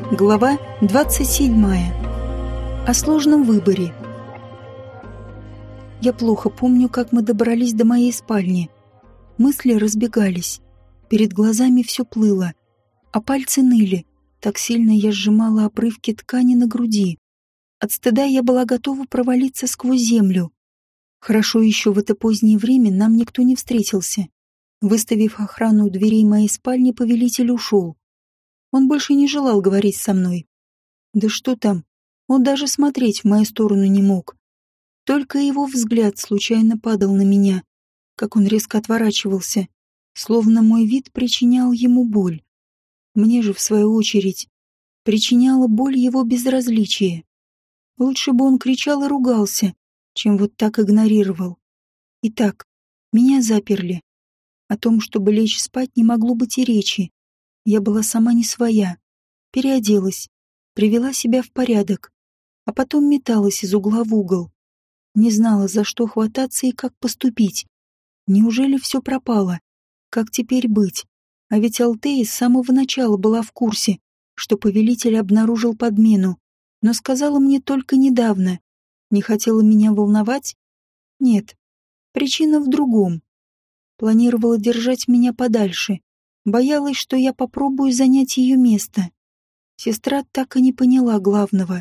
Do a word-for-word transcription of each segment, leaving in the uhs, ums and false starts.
Глава двадцать седьмая. О сложном выборе. Я плохо помню, как мы добрались до моей спальни. Мысли разбегались. Перед глазами все плыло, а пальцы ныли. Так сильно я сжимала обрывки ткани на груди. От стыда я была готова провалиться сквозь землю. Хорошо еще в это позднее время нам никто не встретился. Выставив охрану у дверей моей спальни, повелитель ушел. Он больше не желал говорить со мной. Да что там, он даже смотреть в мою сторону не мог. Только его взгляд случайно падал на меня, как он резко отворачивался, словно мой вид причинял ему боль. Мне же, в свою очередь, причиняло боль его безразличие. Лучше бы он кричал и ругался, чем вот так игнорировал. Итак, меня заперли. О том, чтобы лечь спать, не могло быть и речи. Я была сама не своя. Переоделась, привела себя в порядок, а потом металась из угла в угол. Не знала, за что хвататься и как поступить. Неужели все пропало? Как теперь быть? А ведь Алтея с самого начала была в курсе, что повелитель обнаружил подмену, но сказала мне только недавно. Не хотела меня волновать? Нет. Причина в другом. Планировала держать меня подальше. Боялась, что я попробую занять ее место. Сестра так и не поняла главного.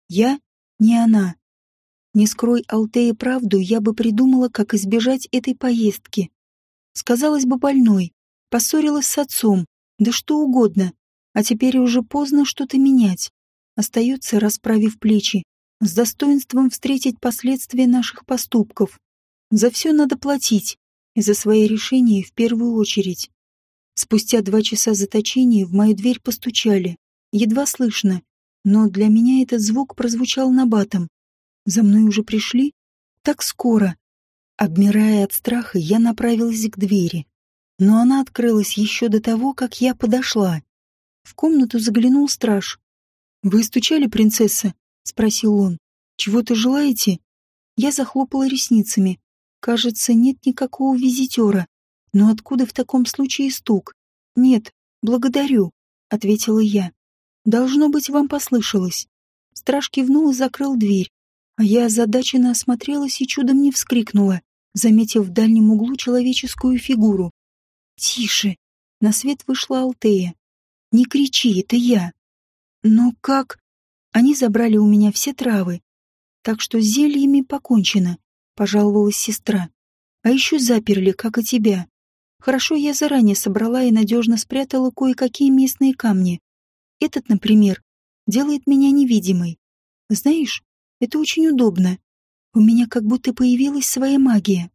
Я не она. Не скрой Алтее правду, я бы придумала, как избежать этой поездки. Сказалась бы больной, поссорилась с отцом, да что угодно. А теперь уже поздно что-то менять. Остается, расправив плечи, с достоинством встретить последствия наших поступков. За все надо платить, и за свои решения в первую очередь. Спустя два часа заточения в мою дверь постучали. Едва слышно, но для меня этот звук прозвучал набатом. За мной уже пришли? Так скоро. Обмирая от страха, я направилась к двери. Но она открылась еще до того, как я подошла. В комнату заглянул страж. «Вы стучали, принцесса?» — спросил он. «Чего-то желаете?» Я захлопала ресницами. Кажется, нет никакого визитера. Но откуда в таком случае стук? «Нет, благодарю», — ответила я. «Должно быть, вам послышалось». Страж кивнул и закрыл дверь, а я озадаченно осмотрелась и чудом не вскрикнула, заметив в дальнем углу человеческую фигуру. «Тише!» — на свет вышла Алтея. «Не кричи, это я!» «Но как?» Они забрали у меня все травы, так что с зельями покончено, — пожаловалась сестра. «А еще заперли, как и тебя. Хорошо, я заранее собрала и надежно спрятала кое-какие местные камни. Этот, например, делает меня невидимой. Знаешь, это очень удобно. У меня как будто появилась своя магия».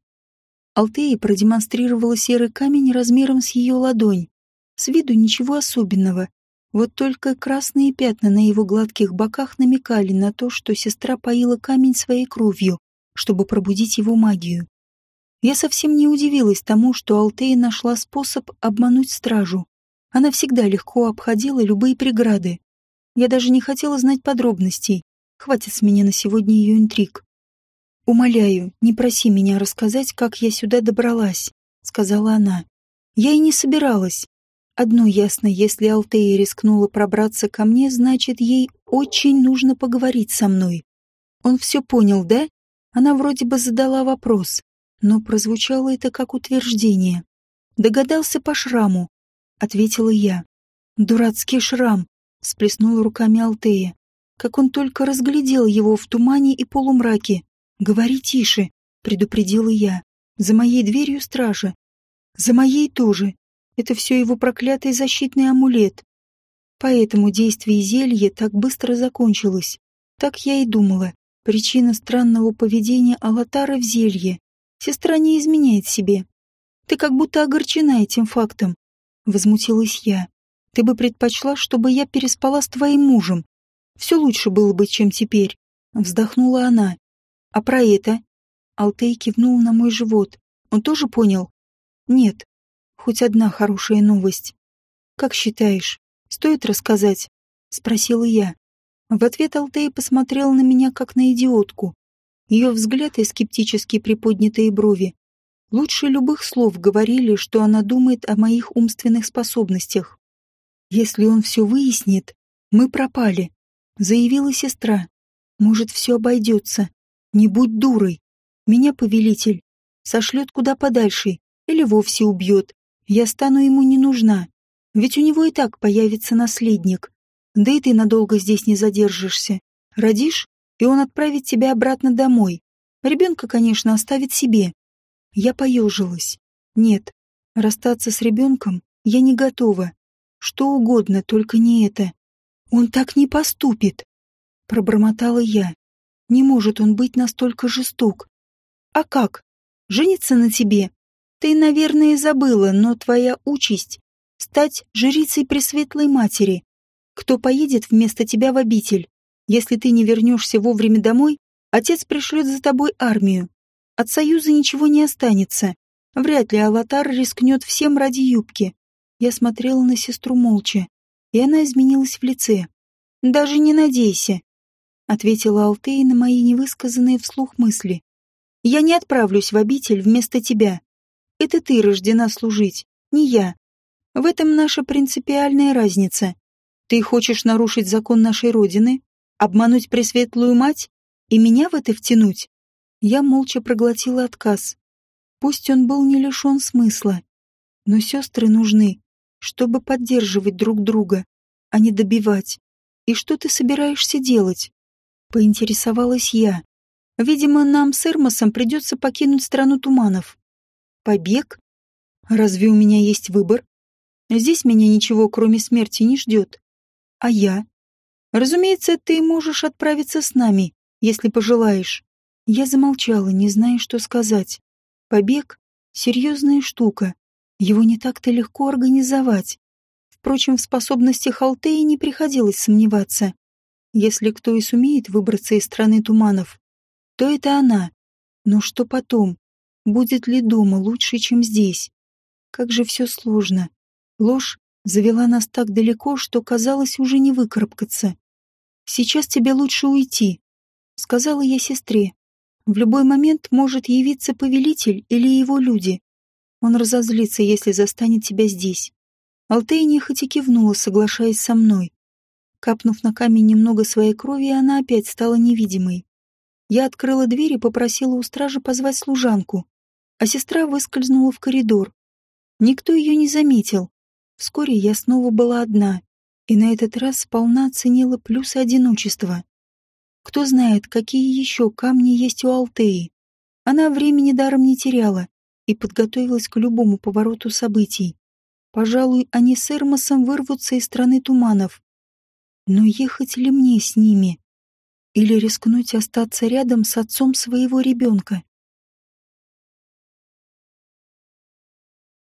Алтея продемонстрировала серый камень размером с ее ладонь. С виду ничего особенного. Вот только красные пятна на его гладких боках намекали на то, что сестра поила камень своей кровью, чтобы пробудить его магию. Я совсем не удивилась тому, что Алтея нашла способ обмануть стражу. Она всегда легко обходила любые преграды. Я даже не хотела знать подробностей. Хватит с меня на сегодня ее интриг. «Умоляю, не проси меня рассказать, как я сюда добралась», — сказала она. «Я и не собиралась. Одно ясно, если Алтея рискнула пробраться ко мне, значит, ей очень нужно поговорить со мной». Он все понял, да? Она вроде бы задала вопрос, но прозвучало это как утверждение. «Догадался по шраму», — ответила я. «Дурацкий шрам», — всплеснула руками Алтея. Как он только разглядел его в тумане и полумраке. «Говори тише», — предупредила я. «За моей дверью стража. За моей тоже. Это все его проклятый защитный амулет. Поэтому действие зелья так быстро закончилось. Так я и думала. Причина странного поведения Алатары в зелье. Сестра не изменяет себе. Ты как будто огорчена этим фактом», — возмутилась я. «Ты бы предпочла, чтобы я переспала с твоим мужем. Все лучше было бы, чем теперь», — вздохнула она. «А про это?» Алтей кивнул на мой живот. «Он тоже понял?» «Нет. Хоть одна хорошая новость. Как считаешь, стоит рассказать?» — спросила я. В ответ Алтей посмотрел на меня, как на идиотку. Ее взгляд и скептически приподнятые брови лучше любых слов говорили, что она думает о моих умственных способностях. «Если он все выяснит, Мы пропали, заявила сестра. Может, все обойдется. Не будь дурой. Меня повелитель сошлет куда подальше или вовсе убьет. Я стану ему не нужна. Ведь у него и так появится наследник. Да и ты надолго здесь не задержишься. Родишь, и он отправит тебя обратно домой. Ребенка, конечно, оставит себе. Я поежилась. Нет, расстаться с ребенком я не готова. Что угодно, только не это. Он так не поступит, пробормотала я. Не может он быть настолько жесток. А как? Жениться на тебе? Ты, наверное, забыла, но твоя участь — стать жрицей Пресветлой Матери. Кто поедет вместо тебя в обитель? Если ты не вернешься вовремя домой, отец пришлет за тобой армию. От союза ничего не останется. Вряд ли Алатар рискнет всем ради юбки. Я смотрела на сестру молча, и она изменилась в лице. «Даже не надейся», — ответила Алтея на мои невысказанные вслух мысли. «Я не отправлюсь в обитель вместо тебя. Это ты рождена служить, не я. В этом наша принципиальная разница. Ты хочешь нарушить закон нашей Родины, обмануть Пресветлую Мать и меня в это втянуть?» Я молча проглотила отказ. Пусть он был не лишен смысла, но сестры нужны, чтобы поддерживать друг друга, а не добивать. И что ты собираешься делать? Поинтересовалась я. Видимо, нам с Эрмосом придется покинуть страну туманов. Побег? Разве у меня есть выбор? Здесь меня ничего, кроме смерти, не ждет. А я? Разумеется, ты можешь отправиться с нами, если пожелаешь. Я замолчала, не зная, что сказать. Побег — серьезная штука. Его не так-то легко организовать. Впрочем, в способностях Алтеи не приходилось сомневаться. Если кто и сумеет выбраться из страны туманов, то это она. Но что потом? Будет ли дома лучше, чем здесь? Как же все сложно. Ложь завела нас так далеко, что казалось уже не выкарабкаться. «Сейчас тебе лучше уйти», — сказала я сестре. «В любой момент может явиться повелитель или его люди. Он разозлится, если застанет тебя здесь». Алтея нехотя кивнула, соглашаясь со мной. Капнув на камень немного своей крови, она опять стала невидимой. Я открыла дверь и попросила у стражи позвать служанку, а сестра выскользнула в коридор. Никто ее не заметил. Вскоре я снова была одна, и на этот раз сполна оценила плюсы одиночества. Кто знает, какие еще камни есть у Алтеи. Она времени даром не теряла и подготовилась к любому повороту событий. Пожалуй, они с Эрмосом вырвутся из страны туманов. Но ехать ли мне с ними? Или рискнуть остаться рядом с отцом своего ребенка?